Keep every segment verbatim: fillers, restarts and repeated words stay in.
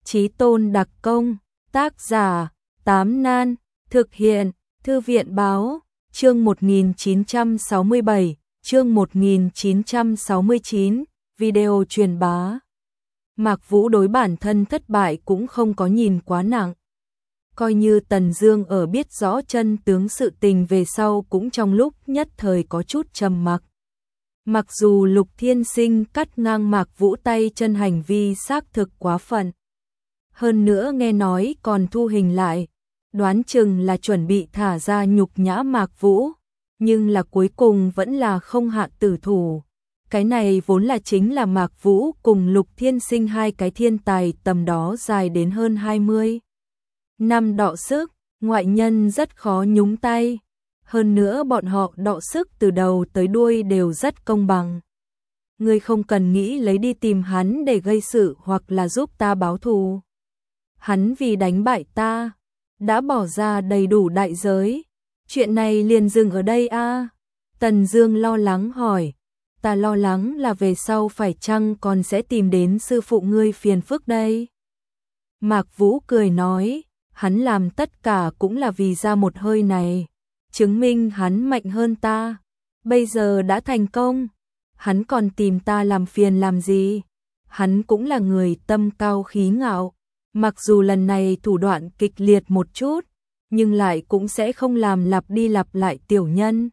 Chí Tôn đặc công, tác giả, Tám Nan, thực hiện, Thư viện báo, chương một nghìn chín trăm sáu mươi bảy, chương một nghìn chín trăm sáu mươi chín, video truyền bá. Mạc Vũ đối bản thân thất bại cũng không có nhìn quá nặng. Coi như Tần Dương ở biết rõ chân tướng sự tình về sau cũng trong lúc nhất thời có chút trầm mặc. Mặc dù Lục Thiên Sinh cắt ngang Mạc Vũ tay chân hành vi xác thực quá phận. Hơn nữa nghe nói còn thu hình lại, đoán chừng là chuẩn bị thả ra nhục nhã Mạc Vũ, nhưng là cuối cùng vẫn là không hạ tử thủ. Cái này vốn là chính là Mạc Vũ cùng Lục Thiên Sinh hai cái thiên tài tầm đó dài đến hơn hai mươi năm đọ sức, ngoại nhân rất khó nhúng tay. Hơn nữa bọn họ đọ sức từ đầu tới đuôi đều rất công bằng. Ngươi không cần nghĩ lấy đi tìm hắn để gây sự hoặc là giúp ta báo thù. Hắn vì đánh bại ta, đã bỏ ra đầy đủ đại giới. Chuyện này liền dừng ở đây a à? Tần Dương lo lắng hỏi. Ta lo lắng là về sau phải chăng còn sẽ tìm đến sư phụ ngươi phiền phức đây. Mạc Vũ cười nói, hắn làm tất cả cũng là vì ra một hơi này, chứng minh hắn mạnh hơn ta. Bây giờ đã thành công, hắn còn tìm ta làm phiền làm gì? Hắn cũng là người tâm cao khí ngạo, mặc dù lần này thủ đoạn kịch liệt một chút, nhưng lại cũng sẽ không làm lặp đi lặp lại tiểu nhân.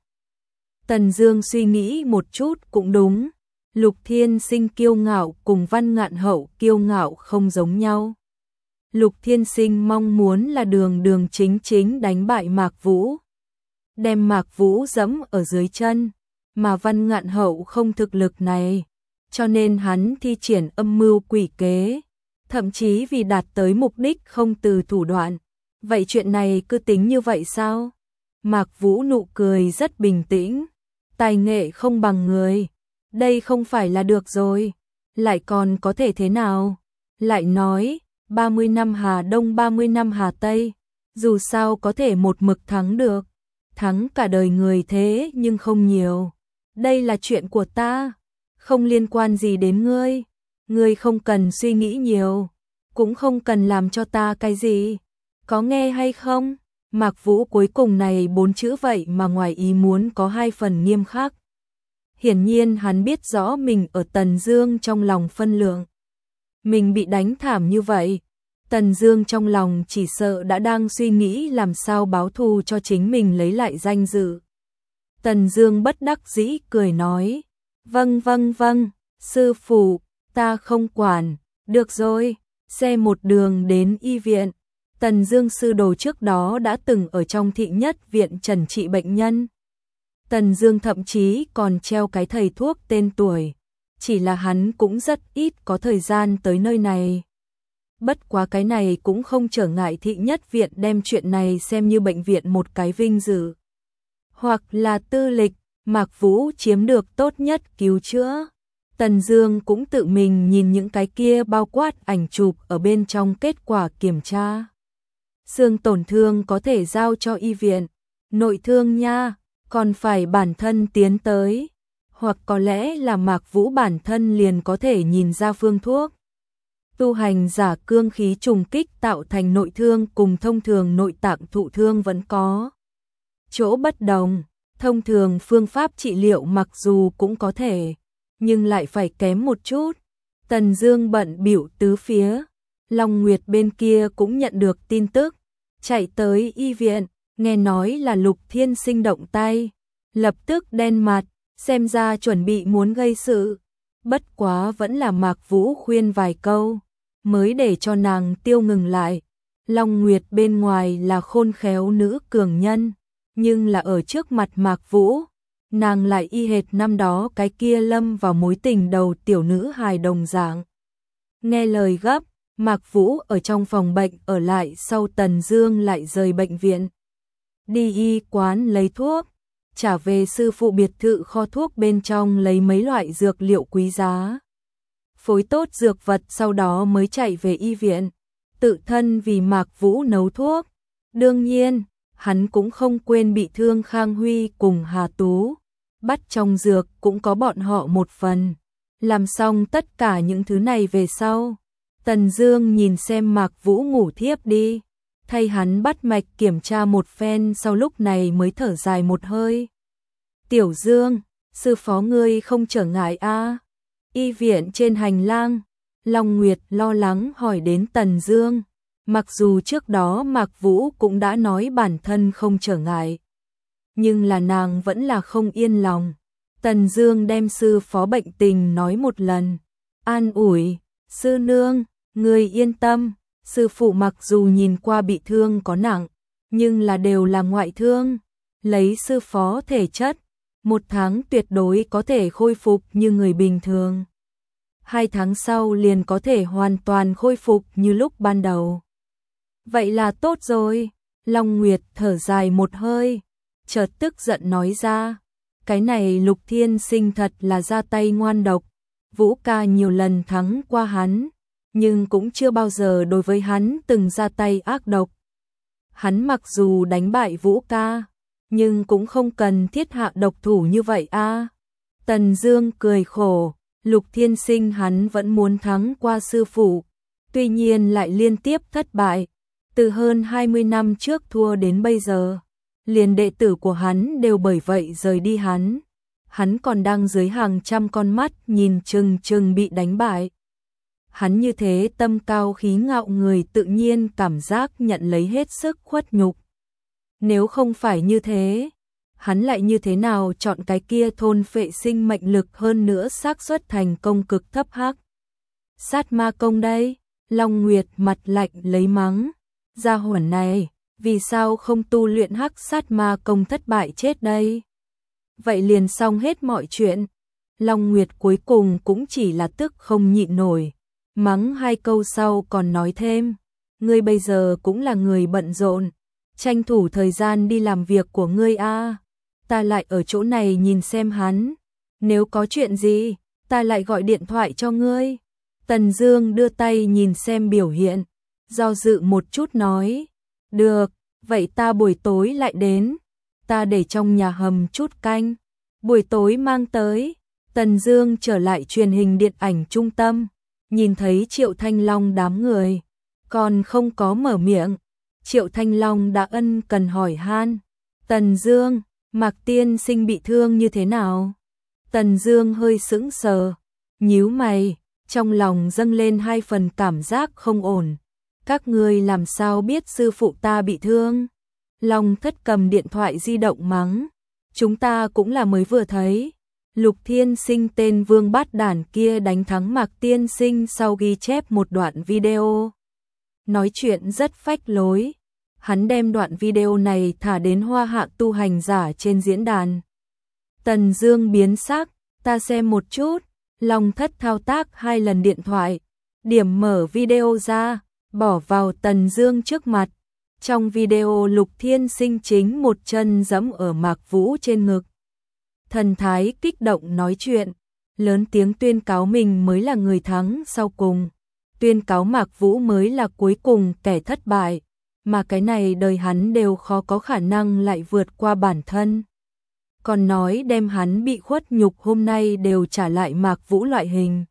Tần Dương suy nghĩ một chút cũng đúng, Lục Thiên Sinh kiêu ngạo cùng Văn Ngạn Hậu kiêu ngạo không giống nhau. Lục Thiên Sinh mong muốn là đường đường chính chính đánh bại Mạc Vũ, đem Mạc Vũ dẫm ở dưới chân, mà Văn Ngạn Hậu không thực lực này, cho nên hắn thi triển âm mưu quỷ kế, thậm chí vì đạt tới mục đích không từ thủ đoạn. Vậy chuyện này cứ tính như vậy sao? Mạc Vũ nụ cười rất bình tĩnh, tài nghệ không bằng người, đây không phải là được rồi, lại còn có thể thế nào? Lại nói, ba mươi năm Hà Đông ba mươi năm Hà Tây, dù sao có thể một mực thắng được, thắng cả đời người thế nhưng không nhiều. Đây là chuyện của ta, không liên quan gì đến ngươi, ngươi không cần suy nghĩ nhiều, cũng không cần làm cho ta cái gì, có nghe hay không? Mạc Vũ cuối cùng này bốn chữ vậy mà ngoài ý muốn có hai phần nghiêm khắc. Hiển nhiên hắn biết rõ mình ở Tần Dương trong lòng phân lượng. Mình bị đánh thảm như vậy, Tần Dương trong lòng chỉ sợ đã đang suy nghĩ làm sao báo thù cho chính mình lấy lại danh dự. Tần Dương bất đắc dĩ cười nói, vâng vâng vâng, sư phụ, ta không quản, được rồi, xe một đường đến y viện. Tần Dương sư đồ trước đó đã từng ở trong thị nhất viện trần trị bệnh nhân. Tần Dương thậm chí còn treo cái thầy thuốc tên tuổi, chỉ là hắn cũng rất ít có thời gian tới nơi này. Bất quá cái này cũng không trở ngại thị nhất viện đem chuyện này xem như bệnh viện một cái vinh dự. Hoặc là tư lịch, Mạc Vũ chiếm được tốt nhất cứu chữa. Tần Dương cũng tự mình nhìn những cái kia bao quát ảnh chụp ở bên trong kết quả kiểm tra. Xương tổn thương có thể giao cho y viện, nội thương nha, còn phải bản thân tiến tới, hoặc có lẽ là Mạc Vũ bản thân liền có thể nhìn ra phương thuốc. Tu hành giả cương khí trùng kích tạo thành nội thương cùng thông thường nội tạng thụ thương vẫn có chỗ bất đồng, thông thường phương pháp trị liệu mặc dù cũng có thể, nhưng lại phải kém một chút. Tần Dương bận bịu tứ phía, Long Nguyệt bên kia cũng nhận được tin tức, chạy tới y viện, nghe nói là Lục Thiên Sinh động tay, lập tức đen mặt, xem ra chuẩn bị muốn gây sự. Bất quá vẫn là Mạc Vũ khuyên vài câu, mới để cho nàng tiêu ngừng lại. Long Nguyệt bên ngoài là khôn khéo nữ cường nhân, nhưng là ở trước mặt Mạc Vũ, nàng lại y hệt năm đó cái kia lâm vào mối tình đầu tiểu nữ hài đồng dạng. Nghe lời gấp, Mạc Vũ ở trong phòng bệnh ở lại, sau Tần Dương lại rời bệnh viện, đi y quán lấy thuốc, trả về sư phụ biệt thự kho thuốc bên trong lấy mấy loại dược liệu quý giá, phối tốt dược vật, sau đó mới chạy về y viện, tự thân vì Mạc Vũ nấu thuốc. Đương nhiên, hắn cũng không quên bị thương Khang Huy cùng Hà Tú, bắt trong dược cũng có bọn họ một phần. Làm xong tất cả những thứ này về sau, Tần Dương nhìn xem Mạc Vũ ngủ thiếp đi, thay hắn bắt mạch kiểm tra một phen sau lúc này mới thở dài một hơi. Tiểu Dương, sư phó ngươi không trở ngại a? À? Y viện trên hành lang, Long Nguyệt lo lắng hỏi đến Tần Dương. Mặc dù trước đó Mạc Vũ cũng đã nói bản thân không trở ngại, nhưng là nàng vẫn là không yên lòng. Tần Dương đem sư phó bệnh tình nói một lần, an ủi, sư nương, ngươi yên tâm, sư phụ mặc dù nhìn qua bị thương có nặng, nhưng là đều là ngoại thương, lấy sư phó thể chất, một tháng tuyệt đối có thể khôi phục như người bình thường. Hai tháng sau liền có thể hoàn toàn khôi phục như lúc ban đầu. Vậy là tốt rồi, Long Nguyệt thở dài một hơi, chợt tức giận nói ra, cái này Lục Thiên Sinh thật là ra tay ngoan độc, Vũ ca nhiều lần thắng qua hắn, nhưng cũng chưa bao giờ đối với hắn từng ra tay ác độc. Hắn mặc dù đánh bại Vũ ca, nhưng cũng không cần thiết hạ độc thủ như vậy a. À. Tần Dương cười khổ, Lục Thiên Sinh hắn vẫn muốn thắng qua sư phụ, tuy nhiên lại liên tiếp thất bại, từ hơn hai mươi năm trước thua đến bây giờ, liền đệ tử của hắn đều bởi vậy rời đi hắn. Hắn còn đang dưới hàng trăm con mắt nhìn chừng chừng bị đánh bại. Hắn như thế tâm cao khí ngạo người tự nhiên cảm giác nhận lấy hết sức khuất nhục. Nếu không phải như thế, hắn lại như thế nào chọn cái kia thôn phệ sinh mệnh lực hơn nữa xác suất thành công cực thấp hắc sát ma công đây? Long Nguyệt mặt lạnh lấy mắng, gia hỏa này, vì sao không tu luyện hắc sát ma công thất bại chết đây? Vậy liền xong hết mọi chuyện. Long Nguyệt cuối cùng cũng chỉ là tức không nhịn nổi, mắng hai câu sau còn nói thêm, ngươi bây giờ cũng là người bận rộn, tranh thủ thời gian đi làm việc của ngươi a. Ta lại ở chỗ này nhìn xem hắn, nếu có chuyện gì, ta lại gọi điện thoại cho ngươi. Tần Dương đưa tay nhìn xem biểu hiện, do dự một chút nói, được, vậy ta buổi tối lại đến, ta để trong nhà hầm chút canh, buổi tối mang tới. Tần Dương trở lại truyền hình điện ảnh trung tâm, nhìn thấy Triệu Thanh Long đám người, còn không có mở miệng, Triệu Thanh Long đã ân cần hỏi han, Tần Dương, Mạc tiên sinh bị thương như thế nào? Tần Dương hơi sững sờ, nhíu mày, trong lòng dâng lên hai phần cảm giác không ổn. Các ngươi làm sao biết sư phụ ta bị thương? Long Thất cầm điện thoại di động mắng, chúng ta cũng là mới vừa thấy. Lục Thiên Sinh tên vương bát đản kia đánh thắng Mạc tiên sinh sau ghi chép một đoạn video. Nói chuyện rất phách lối. Hắn đem đoạn video này thả đến Hoa Hạ tu hành giả trên diễn đàn. Tần Dương biến sắc, ta xem một chút. Long Thất thao tác hai lần điện thoại, điểm mở video ra, bỏ vào Tần Dương trước mặt. Trong video Lục Thiên Sinh chính một chân giẫm ở Mạc Vũ trên ngực. Thần thái kích động nói chuyện, lớn tiếng tuyên cáo mình mới là người thắng sau cùng, tuyên cáo Mạc Vũ mới là cuối cùng kẻ thất bại, mà cái này đời hắn đều khó có khả năng lại vượt qua bản thân. Còn nói đem hắn bị khuất nhục hôm nay đều trả lại Mạc Vũ loại hình.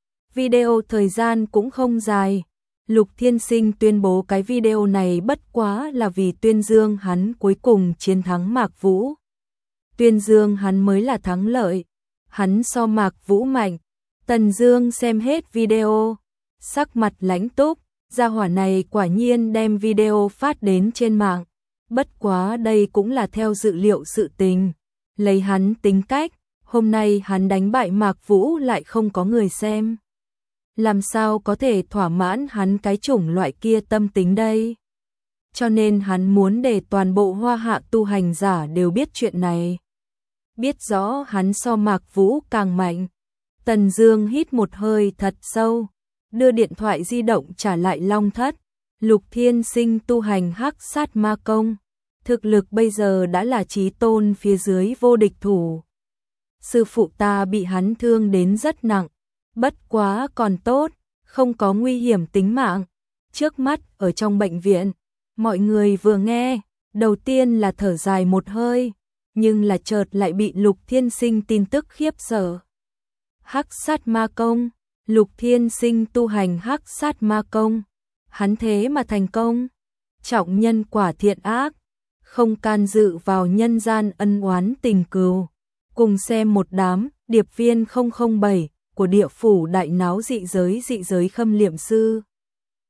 Video thời gian cũng không dài, Lục Thiên Sinh tuyên bố cái video này bất quá là vì tuyên dương hắn cuối cùng chiến thắng Mạc Vũ. Tuyên dương hắn mới là thắng lợi, hắn so Mạc Vũ mạnh. Tần Dương xem hết video, sắc mặt lãnh túc, gia hỏa này quả nhiên đem video phát đến trên mạng. Bất quá đây cũng là theo dự liệu sự tình. Lấy hắn tính cách, hôm nay hắn đánh bại Mạc Vũ lại không có người xem. Làm sao có thể thỏa mãn hắn cái chủng loại kia tâm tính đây? Cho nên hắn muốn để toàn bộ Hoa Hạ tu hành giả đều biết chuyện này. Biết rõ hắn so Mạc Vũ càng mạnh. Tần Dương hít một hơi thật sâu, đưa điện thoại di động trả lại Long Thất. Lục Thiên Sinh tu hành hắc sát ma công, thực lực bây giờ đã là chí tôn phía dưới vô địch thủ. Sư phụ ta bị hắn thương đến rất nặng, bất quá còn tốt, không có nguy hiểm tính mạng. Trước mắt ở trong bệnh viện, mọi người vừa nghe, đầu tiên là thở dài một hơi, nhưng là chợt lại bị Lục Thiên Sinh tin tức khiếp sợ. Hắc sát ma công, Lục Thiên Sinh tu hành hắc sát ma công, hắn thế mà thành công, trọng nhân quả thiện ác, không can dự vào nhân gian ân oán tình cừu. Cùng xem một đám điệp viên không không bảy của địa phủ đại náo dị giới dị giới khâm liệm sư.